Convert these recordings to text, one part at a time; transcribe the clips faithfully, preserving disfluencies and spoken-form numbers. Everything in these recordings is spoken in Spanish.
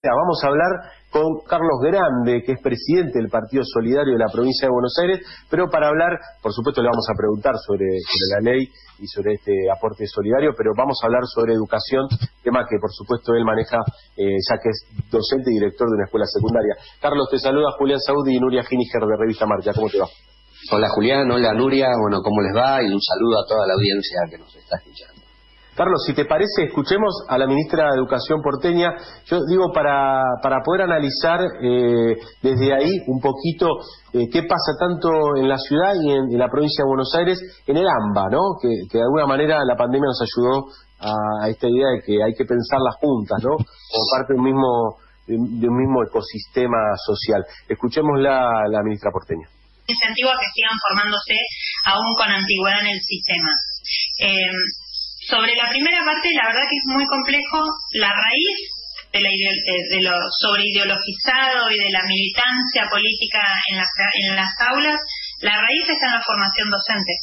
Vamos a hablar con Carlos Grande, que es presidente del Partido Solidario de la provincia de Buenos Aires, pero para hablar, por supuesto le vamos a preguntar sobre, sobre la ley y sobre este aporte solidario, pero vamos a hablar sobre educación, tema que por supuesto él maneja, eh, ya que es docente y director de una escuela secundaria. Carlos, te saluda Julián Saudi y Nuria Giniger de Revista Marcha, ¿cómo te va? Hola Julián, hola Nuria, bueno, ¿cómo les va? Y un saludo a toda la audiencia que nos está escuchando. Carlos, si te parece, escuchemos a la ministra de Educación porteña. Yo digo, para, para poder analizar eh, desde ahí un poquito eh, qué pasa tanto en la ciudad y en, en la provincia de Buenos Aires, en el AMBA, ¿no? Que, que de alguna manera la pandemia nos ayudó a, a esta idea de que hay que pensarlas juntas, ¿no? Como parte de un mismo, de, de un mismo ecosistema social. Escuchémosla, la ministra porteña. Incentivo a que sigan formándose aún con antigüedad en el sistema. Eh, Sobre la primera parte, la verdad que es muy complejo. La raíz de, la ide- de lo sobreideologizado y de la militancia política en las, en las aulas, la raíz está en la formación docente.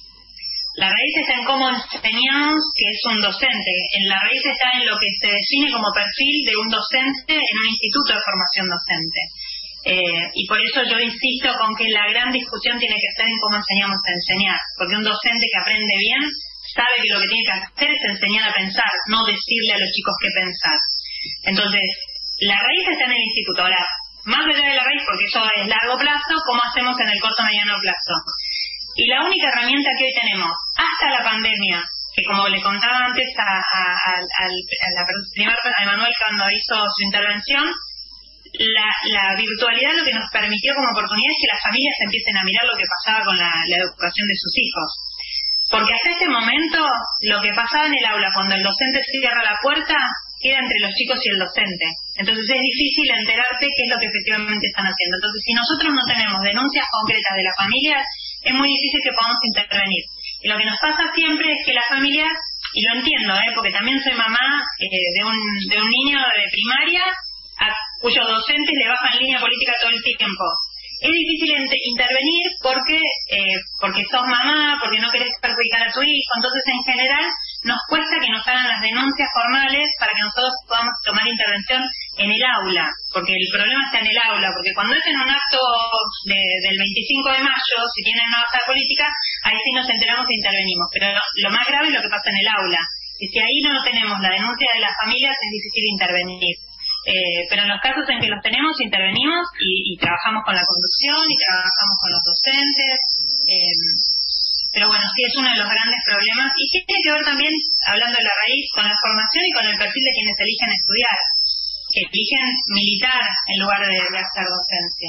La raíz está en cómo enseñamos que es un docente. En la raíz está en lo que se define como perfil de un docente en un instituto de formación docente. Eh, y por eso yo insisto con que la gran discusión tiene que ser en cómo enseñamos a enseñar. Porque un docente que aprende bien sabe que lo que tiene que hacer es enseñar a pensar, no decirle a los chicos qué pensar. Entonces, la raíz está en el instituto. Ahora, más allá de la raíz, porque eso es largo plazo, ¿cómo hacemos en el corto mediano plazo? Y la única herramienta que hoy tenemos, hasta la pandemia, que como le contaba antes a, a, a, a, a la primera, a Emanuel cuando hizo su intervención, la, la virtualidad lo que nos permitió como oportunidad es que las familias empiecen a mirar lo que pasaba con la, la educación de sus hijos. Porque hasta este momento, lo que pasaba en el aula cuando el docente cierra la puerta, queda entre los chicos y el docente. Entonces es difícil enterarte qué es lo que efectivamente están haciendo. Entonces, si nosotros no tenemos denuncias concretas de las familias, es muy difícil que podamos intervenir. Y lo que nos pasa siempre es que las familias, y lo entiendo, ¿eh? porque también soy mamá eh, de, un, de un niño de primaria, a cuyos docentes le bajan línea política todo el tiempo. Es difícil intervenir porque eh, porque sos mamá, porque no querés perjudicar a tu hijo. Entonces, en general, nos cuesta que nos hagan las denuncias formales para que nosotros podamos tomar intervención en el aula. Porque el problema está en el aula. Porque cuando es en un acto de, del veinticinco de mayo, si tienen una baja política, ahí sí nos enteramos e intervenimos. Pero lo, lo más grave es lo que pasa en el aula. Y si ahí no tenemos la denuncia de las familias, es difícil intervenir. Eh, pero en los casos en que los tenemos, intervenimos y, y trabajamos con la conducción y trabajamos con los docentes. Eh, pero bueno, sí es uno de los grandes problemas y tiene que ver también, hablando de la raíz, con la formación y con el perfil de quienes eligen estudiar, que eligen militar en lugar de, de hacer docencia.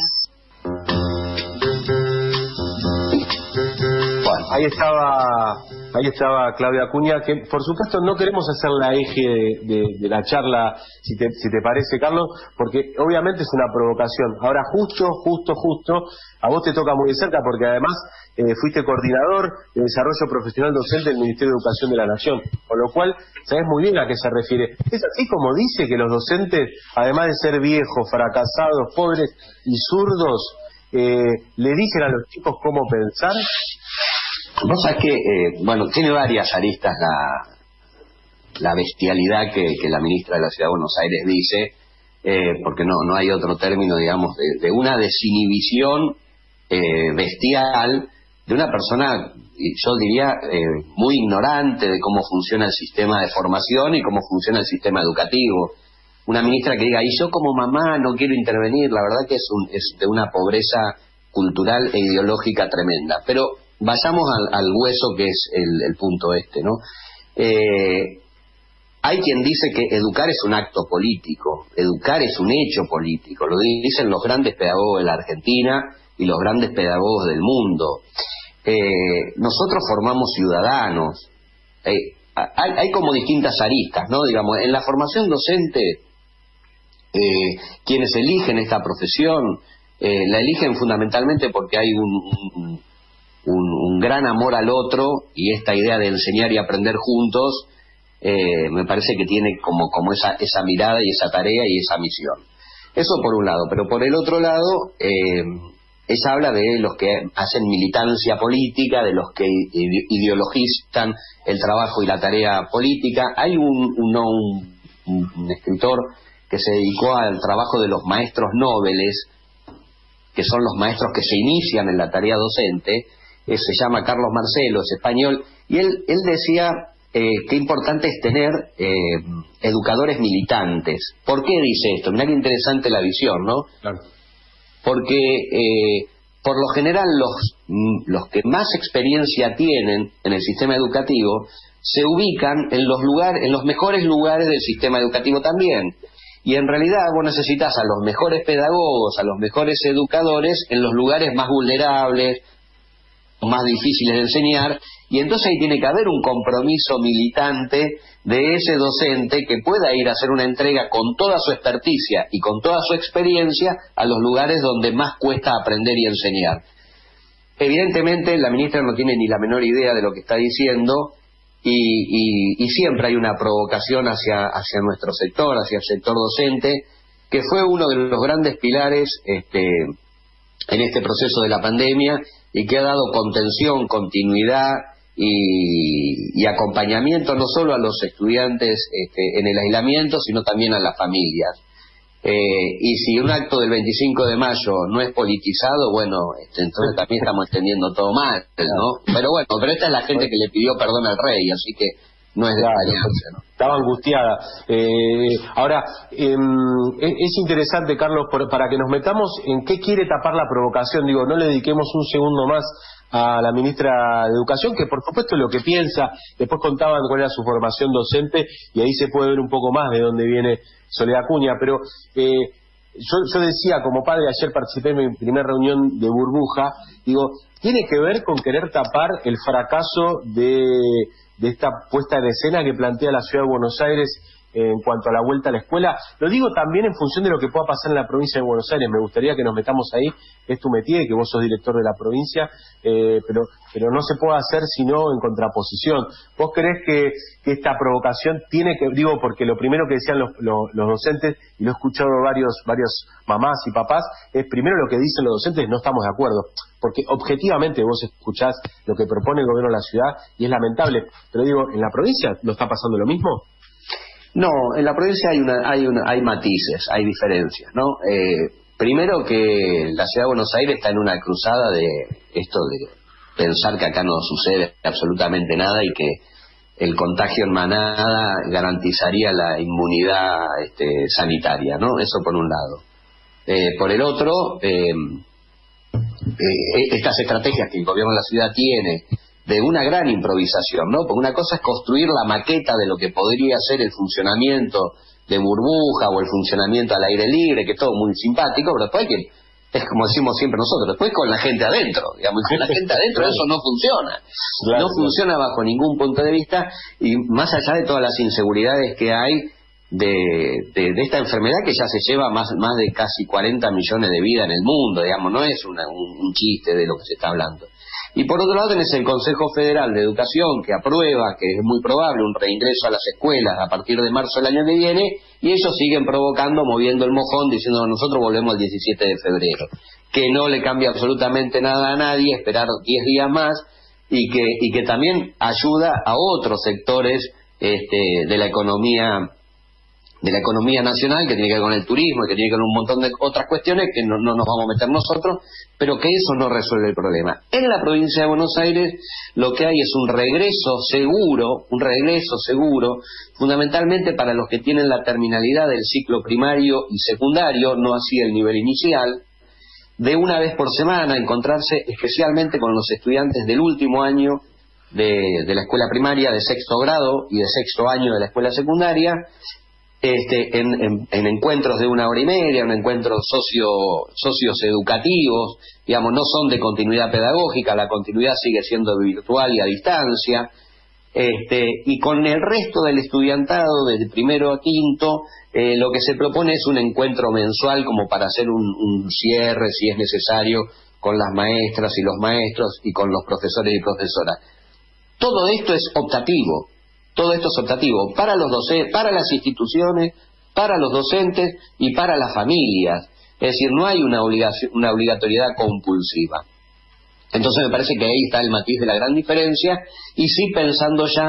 Bueno, ahí estaba... Ahí estaba Claudia Acuña, que por supuesto no queremos hacer la eje de, de, de la charla, si te, si te parece, Carlos, porque obviamente es una provocación. Ahora justo, justo, justo, a vos te toca muy de cerca, porque además eh, fuiste coordinador de desarrollo profesional docente del Ministerio de Educación de la Nación, con lo cual sabés muy bien a qué se refiere. Es así como dice que los docentes, además de ser viejos, fracasados, pobres y zurdos, eh, le dicen a los chicos cómo pensar. Vos sabés que, eh, bueno, tiene varias aristas la, la bestialidad que, que la ministra de la Ciudad de Buenos Aires dice, eh, porque no no hay otro término, digamos, de, de una desinhibición eh, bestial de una persona, yo diría, eh, muy ignorante de cómo funciona el sistema de formación y cómo funciona el sistema educativo. Una ministra que diga, y yo como mamá no quiero intervenir, la verdad que es, un, es de una pobreza cultural e ideológica tremenda. Pero vayamos al, al hueso, que es el, el punto este, ¿no? Eh, hay quien dice que educar es un acto político, educar es un hecho político, lo dicen los grandes pedagogos de la Argentina y los grandes pedagogos del mundo. Eh, nosotros formamos ciudadanos, eh, hay, hay como distintas aristas, ¿no? Digamos, en la formación docente, eh, quienes eligen esta profesión, eh, la eligen fundamentalmente porque hay un... un Un, un gran amor al otro, y esta idea de enseñar y aprender juntos eh, me parece que tiene como, como esa, esa mirada y esa tarea y esa misión. Eso por un lado, pero por el otro lado eh, ella habla de los que hacen militancia política, de los que ideologizan el trabajo y la tarea política. Hay un, un, un, un escritor que que se dedicó al trabajo de los maestros nobles, que son los maestros que se inician en la tarea docente, eh, se llama Carlos Marcelo, es español, y él, él decía eh, qué importante es tener eh, educadores militantes. ¿Por qué dice esto? Mirá qué interesante la visión, ¿no? Claro. Porque eh, por lo general los, los que más experiencia tienen en el sistema educativo se ubican en los lugares, en los mejores lugares del sistema educativo también. Y en realidad vos necesitas a los mejores pedagogos, a los mejores educadores en los lugares más vulnerables, más difíciles de enseñar, y entonces ahí tiene que haber un compromiso militante de ese docente que pueda ir a hacer una entrega con toda su experticia y con toda su experiencia a los lugares donde más cuesta aprender y enseñar. Evidentemente la ministra no tiene ni la menor idea de lo que está diciendo, y, y, y siempre hay una provocación hacia, hacia nuestro sector, hacia el sector docente, que fue uno de los grandes pilares este, en este proceso de la pandemia, y que ha dado contención, continuidad y, y acompañamiento no solo a los estudiantes este, en el aislamiento, sino también a las familias. Eh, y si un acto del veinticinco de mayo no es politizado, bueno, este, entonces también estamos entendiendo todo mal, ¿no? Pero bueno, pero esta es la gente que le pidió perdón al rey, así que no es de extrañarse, ¿no? Estaba angustiada. Eh, ahora, eh, es interesante, Carlos, por, para que nos metamos en qué quiere tapar la provocación. Digo, no le dediquemos un segundo más a la ministra de Educación, que por supuesto es lo que piensa. Después contaban cuál era su formación docente, y ahí se puede ver un poco más de dónde viene Soledad Acuña. Pero eh, yo, yo decía, como padre, ayer participé en mi primera reunión de burbuja, digo, tiene que ver con querer tapar el fracaso de... de esta puesta en escena que plantea la Ciudad de Buenos Aires en cuanto a la vuelta a la escuela. Lo digo también en función de lo que pueda pasar en la provincia de Buenos Aires. Me gustaría que nos metamos ahí, es tu métier, que vos sos director de la provincia, eh, pero pero no se puede hacer sino en contraposición. ¿Vos creés que, que esta provocación tiene que, digo, porque lo primero que decían los, los, los docentes, y lo he escuchado varios varios mamás y papás, es primero lo que dicen los docentes, no estamos de acuerdo, porque objetivamente vos escuchás lo que propone el gobierno de la ciudad y es lamentable, pero digo, ¿en la provincia no está pasando lo mismo? No, en la provincia hay una, hay una, hay matices, hay diferencias, ¿no? Eh, primero que la Ciudad de Buenos Aires está en una cruzada de esto de pensar que acá no sucede absolutamente nada y que el contagio en manada garantizaría la inmunidad este, sanitaria, ¿no? Eso por un lado. Eh, por el otro, eh, eh, estas estrategias que el gobierno de la ciudad tiene de una gran improvisación, ¿no? Porque una cosa es construir la maqueta de lo que podría ser el funcionamiento de burbuja o el funcionamiento al aire libre, que es todo muy simpático, pero después hay que, es como decimos siempre nosotros, después con la gente adentro, digamos, con la gente adentro claro. Eso no funciona, claro, no claro. funciona bajo ningún punto de vista, y más allá de todas las inseguridades que hay de, de, de esta enfermedad que ya se lleva más, más de casi cuarenta millones de vidas en el mundo, digamos, no es una, un, un chiste de lo que se está hablando. Y por otro lado tenés el Consejo Federal de Educación que aprueba, que es muy probable, un reingreso a las escuelas a partir de marzo del año que viene, y ellos siguen provocando, moviendo el mojón, diciendo nosotros volvemos el diecisiete de febrero, que no le cambia absolutamente nada a nadie, esperar diez días más, y que, y que también ayuda a otros sectores este, de la economía de la economía nacional, que tiene que ver con el turismo, que tiene que ver con un montón de otras cuestiones que no, no nos vamos a meter nosotros, pero que eso no resuelve el problema. En la provincia de Buenos Aires lo que hay es un regreso seguro, un regreso seguro, fundamentalmente para los que tienen la terminalidad del ciclo primario y secundario, no así el nivel inicial, de una vez por semana encontrarse especialmente con los estudiantes del último año de, de la escuela primaria, de sexto grado y de sexto año de la escuela secundaria, Este, en, en, en encuentros de una hora y media, en encuentros socio, socios educativos, digamos, no son de continuidad pedagógica, la continuidad sigue siendo virtual y a distancia, este, y con el resto del estudiantado, desde primero a quinto, eh, lo que se propone es un encuentro mensual como para hacer un, un cierre, si es necesario, con las maestras y los maestros y con los profesores y profesoras. Todo esto es optativo. Todo esto es optativo para los docentes, para las instituciones, para los docentes y para las familias. Es decir, no hay una obligación, una obligatoriedad compulsiva. Entonces me parece que ahí está el matiz de la gran diferencia, y sí pensando ya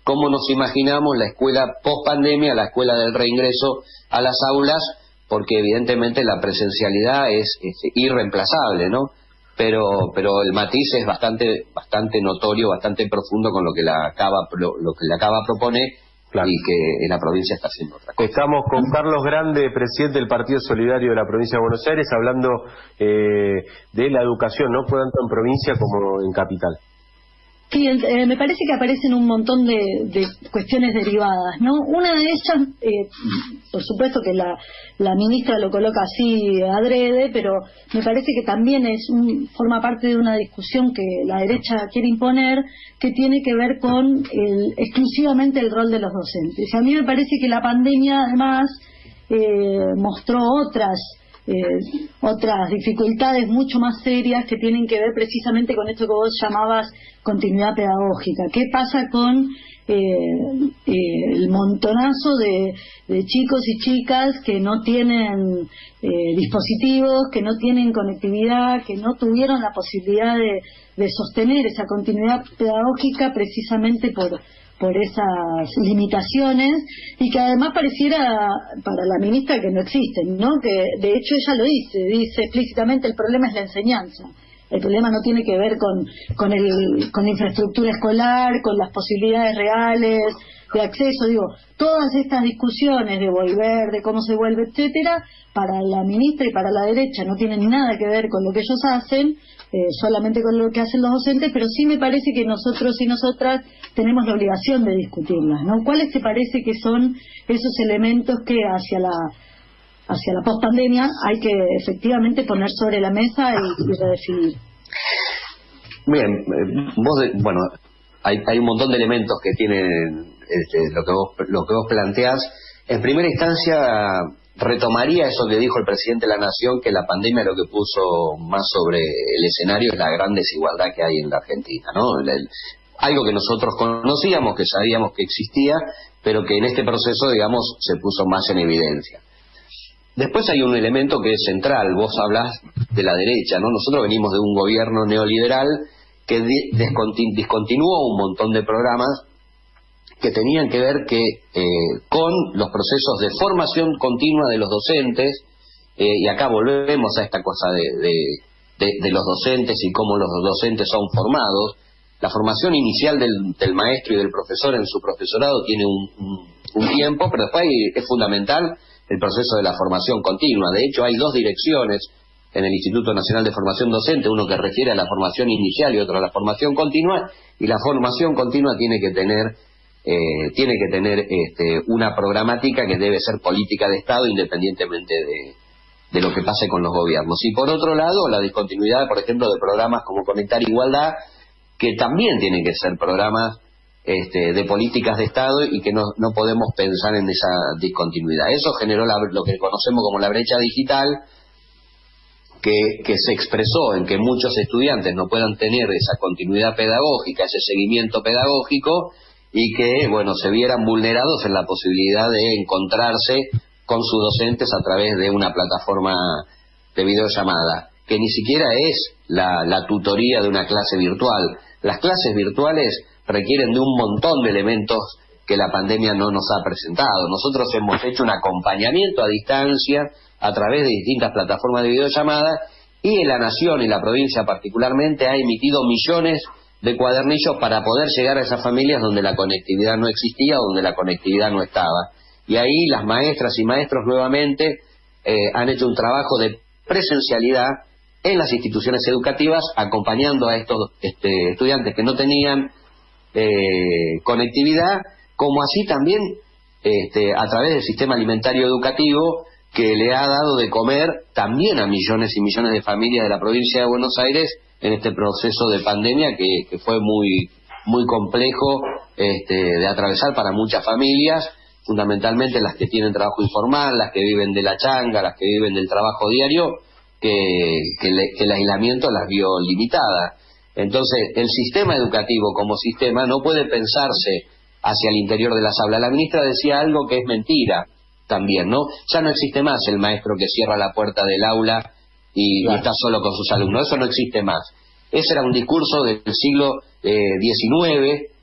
cómo nos imaginamos la escuela post-pandemia, la escuela del reingreso a las aulas, porque evidentemente la presencialidad es, es irreemplazable, ¿no? Pero pero el matiz es bastante bastante notorio, bastante profundo con lo que la Cava lo, lo que la Cava propone, claro, y que en la provincia está haciendo otra cosa. Estamos con Carlos Grande, presidente del Partido Solidario de la provincia de Buenos Aires, hablando eh, de la educación, ¿no? Tanto en provincia como en capital. Sí, eh, me parece que aparecen un montón de, de cuestiones derivadas, ¿no? Una de ellas, eh, por supuesto que la, la ministra lo coloca así adrede, pero me parece que también es un, forma parte de una discusión que la derecha quiere imponer, que tiene que ver con el, exclusivamente el rol de los docentes. A mí me parece que la pandemia, además, eh, mostró otras Eh, otras dificultades mucho más serias que tienen que ver precisamente con esto que vos llamabas continuidad pedagógica. ¿Qué pasa con eh, eh, el montonazo de, de chicos y chicas que no tienen eh, dispositivos, que no tienen conectividad, que no tuvieron la posibilidad de, de sostener esa continuidad pedagógica precisamente por por esas limitaciones, y que además pareciera para la ministra que no existen, ¿no? Que de hecho ella lo dice, dice explícitamente el problema es la enseñanza. El problema no tiene que ver con con el con la infraestructura escolar, con las posibilidades reales de acceso, digo, todas estas discusiones de volver, de cómo se vuelve, etcétera, para la ministra y para la derecha no tienen nada que ver con lo que ellos hacen, eh, solamente con lo que hacen los docentes, pero sí me parece que nosotros y nosotras tenemos la obligación de discutirlas, ¿no? ¿Cuáles te parece que son esos elementos que hacia la hacia la pospandemia hay que efectivamente poner sobre la mesa y, y redefinir? Bien, vos, de, bueno, hay, hay un montón de elementos que tienen este, lo que vos lo que vos planteás. En primera instancia retomaría eso que dijo el presidente de la Nación, que la pandemia lo que puso más sobre el escenario es la gran desigualdad que hay en la Argentina, ¿no? El, el, algo que nosotros conocíamos, que sabíamos que existía, pero que en este proceso, digamos, se puso más en evidencia. Después hay un elemento que es central, vos hablás de la derecha, ¿no? Nosotros venimos de un gobierno neoliberal que discontinuó un montón de programas que tenían que ver que eh, con los procesos de formación continua de los docentes, eh, y acá volvemos a esta cosa de, de, de, de los docentes y cómo los docentes son formados. La formación inicial del, del maestro y del profesor en su profesorado tiene un, un, un tiempo, pero después es fundamental el proceso de la formación continua. De hecho, hay dos direcciones en el Instituto Nacional de Formación Docente, uno que refiere a la formación inicial y otro a la formación continua, y la formación continua tiene que tener eh, tiene que tener este, una programática que debe ser política de Estado independientemente de, de lo que pase con los gobiernos. Y por otro lado, la discontinuidad, por ejemplo, de programas como Conectar Igualdad, que también tienen que ser programas este, de políticas de Estado y que no, no podemos pensar en esa discontinuidad. Eso generó la, lo que conocemos como la brecha digital, que, que se expresó en que muchos estudiantes no puedan tener esa continuidad pedagógica, ese seguimiento pedagógico, y que, bueno, se vieran vulnerados en la posibilidad de encontrarse con sus docentes a través de una plataforma de videollamada, que ni siquiera es la, la tutoría de una clase virtual. Las clases virtuales requieren de un montón de elementos que la pandemia no nos ha presentado. Nosotros hemos hecho un acompañamiento a distancia a través de distintas plataformas de videollamada, y en la Nación y la provincia particularmente ha emitido millones de cuadernillos para poder llegar a esas familias donde la conectividad no existía, donde la conectividad no estaba. Y ahí las maestras y maestros nuevamente eh, han hecho un trabajo de presencialidad en las instituciones educativas, acompañando a estos este, estudiantes que no tenían eh, conectividad, como así también este, a través del sistema alimentario educativo, que le ha dado de comer también a millones y millones de familias de la provincia de Buenos Aires en este proceso de pandemia que, que fue muy muy complejo este, de atravesar para muchas familias, fundamentalmente las que tienen trabajo informal, las que viven de la changa, las que viven del trabajo diario, que, que, le, que el aislamiento las vio limitadas. Entonces, el sistema educativo como sistema no puede pensarse hacia el interior de las aulas. La ministra decía algo que es mentira también, ¿no? Ya no existe más el maestro que cierra la puerta del aula y, claro, y está solo con sus alumnos. Eso no existe más. Ese era un discurso del siglo eh, diecinueve,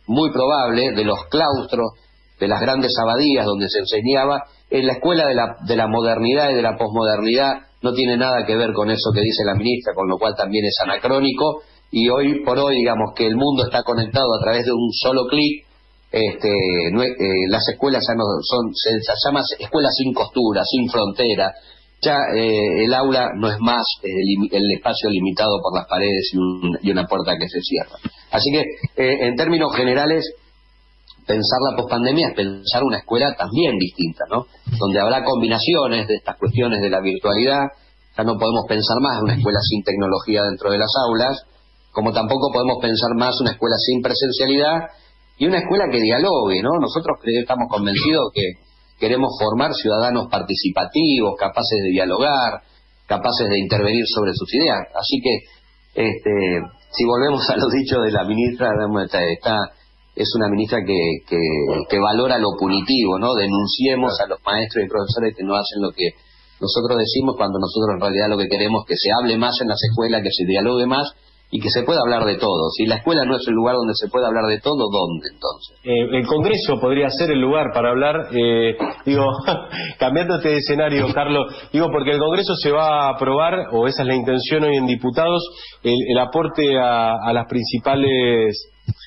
muy probable, de los claustros, de las grandes abadías donde se enseñaba, en la escuela de la, de la modernidad y de la posmodernidad no tiene nada que ver con eso que dice la ministra, con lo cual también es anacrónico, y hoy por hoy, digamos, que el mundo está conectado a través de un solo clic. Este, no, eh, las escuelas ya no son, se, se llama escuelas sin costura, sin frontera. Ya eh, el aula no es más eh, el, el espacio limitado por las paredes y, un, y una puerta que se cierra. Así que, eh, en términos generales, pensar la pospandemia es pensar una escuela también distinta, ¿no? Donde habrá combinaciones de estas cuestiones de la virtualidad. Ya no podemos pensar más una escuela sin tecnología dentro de las aulas, como tampoco podemos pensar más una escuela sin presencialidad y una escuela que dialogue, ¿no? Nosotros estamos convencidos que queremos formar ciudadanos participativos, capaces de dialogar, capaces de intervenir sobre sus ideas. Así que, este, si volvemos a lo dicho de la ministra, está, es una ministra que, que, que valora lo punitivo, ¿no? Denunciemos a los maestros y profesores que no hacen lo que nosotros decimos, cuando nosotros en realidad lo que queremos es que se hable más en las escuelas, que se dialogue más y que se pueda hablar de todo. Si la escuela no es el lugar donde se puede hablar de todo, ¿dónde entonces? Eh, el Congreso podría ser el lugar para hablar, eh, digo, cambiándote de escenario, Carlos, digo, porque el Congreso se va a aprobar, o esa es la intención hoy en diputados, el, el aporte a, a las principales,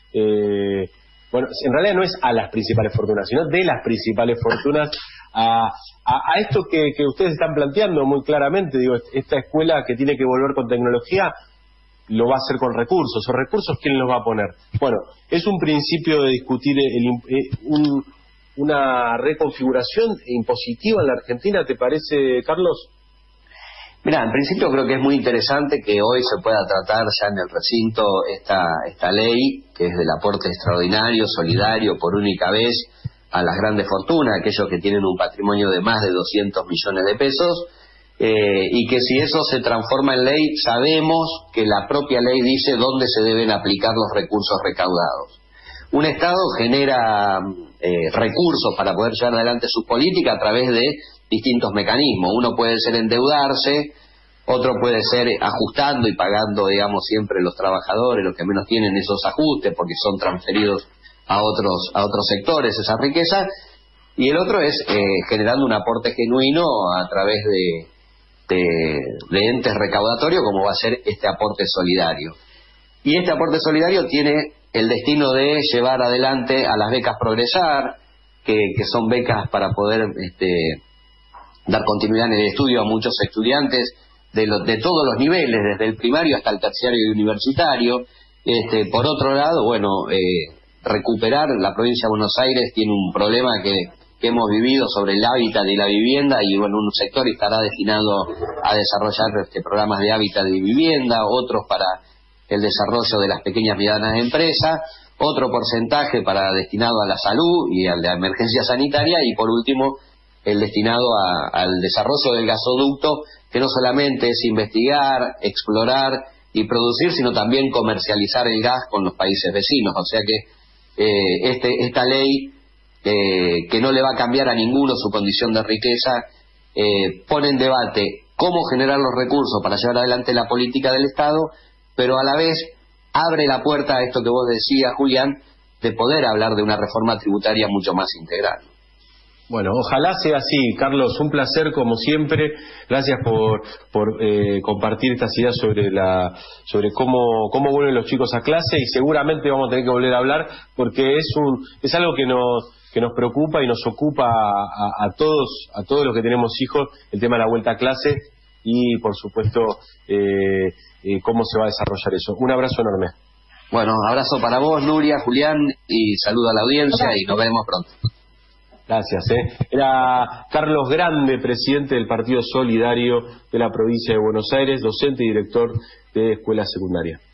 eh, bueno, en realidad no es a las principales fortunas, sino de las principales fortunas, a, a, a esto que, que ustedes están planteando muy claramente, digo, esta escuela que tiene que volver con tecnología, lo va a hacer con recursos. ¿O recursos quién los va a poner? Bueno, es un principio de discutir el, eh, un, una reconfiguración impositiva en la Argentina, ¿te parece, Carlos? Mira, en principio creo que es muy interesante que hoy se pueda tratar ya en el recinto esta, esta ley, que es del aporte extraordinario, solidario, por única vez, a las grandes fortunas, aquellos que tienen un patrimonio de más de doscientos millones de pesos, Eh, y que si eso se transforma en ley, sabemos que la propia ley dice dónde se deben aplicar los recursos recaudados. Un Estado genera eh, recursos para poder llevar adelante sus políticas a través de distintos mecanismos. Uno puede ser endeudarse, otro puede ser ajustando y pagando, digamos, siempre los trabajadores, los que menos tienen esos ajustes, porque son transferidos a otros, a otros sectores esa riqueza, y el otro es eh, generando un aporte genuino a través de De, de entes recaudatorios, como va a ser este aporte solidario. Y este aporte solidario tiene el destino de llevar adelante a las becas Progresar, que, que son becas para poder este, dar continuidad en el estudio a muchos estudiantes de, lo, de todos los niveles, desde el primario hasta el terciario y universitario. Este, por otro lado, bueno, eh, recuperar, la provincia de Buenos Aires tiene un problema que que hemos vivido sobre el hábitat y la vivienda, y bueno, un sector estará destinado a desarrollar este, programas de hábitat y vivienda, otros para el desarrollo de las pequeñas y medianas empresas, otro porcentaje para destinado a la salud y a la emergencia sanitaria, y por último el destinado a, al desarrollo del gasoducto, que no solamente es investigar, explorar y producir, sino también comercializar el gas con los países vecinos. O sea que eh, este, esta ley, Eh, que no le va a cambiar a ninguno su condición de riqueza, eh, pone en debate cómo generar los recursos para llevar adelante la política del Estado, pero a la vez abre la puerta a esto que vos decías, Julián, de poder hablar de una reforma tributaria mucho más integral. Bueno, ojalá sea así, Carlos, un placer como siempre, gracias por, por eh, compartir estas ideas sobre la sobre cómo cómo vuelven los chicos a clase, y seguramente vamos a tener que volver a hablar, porque es un es algo que nos que nos preocupa y nos ocupa a, a, a todos a todos los que tenemos hijos, el tema de la vuelta a clase y, por supuesto, eh, eh, cómo se va a desarrollar eso. Un abrazo enorme. Bueno, abrazo para vos, Nuria, Julián, y saludo a la audiencia, y nos veremos pronto. Gracias. ¿eh? Era Carlos Grande, presidente del Partido Solidario de la provincia de Buenos Aires, docente y director de escuela secundaria.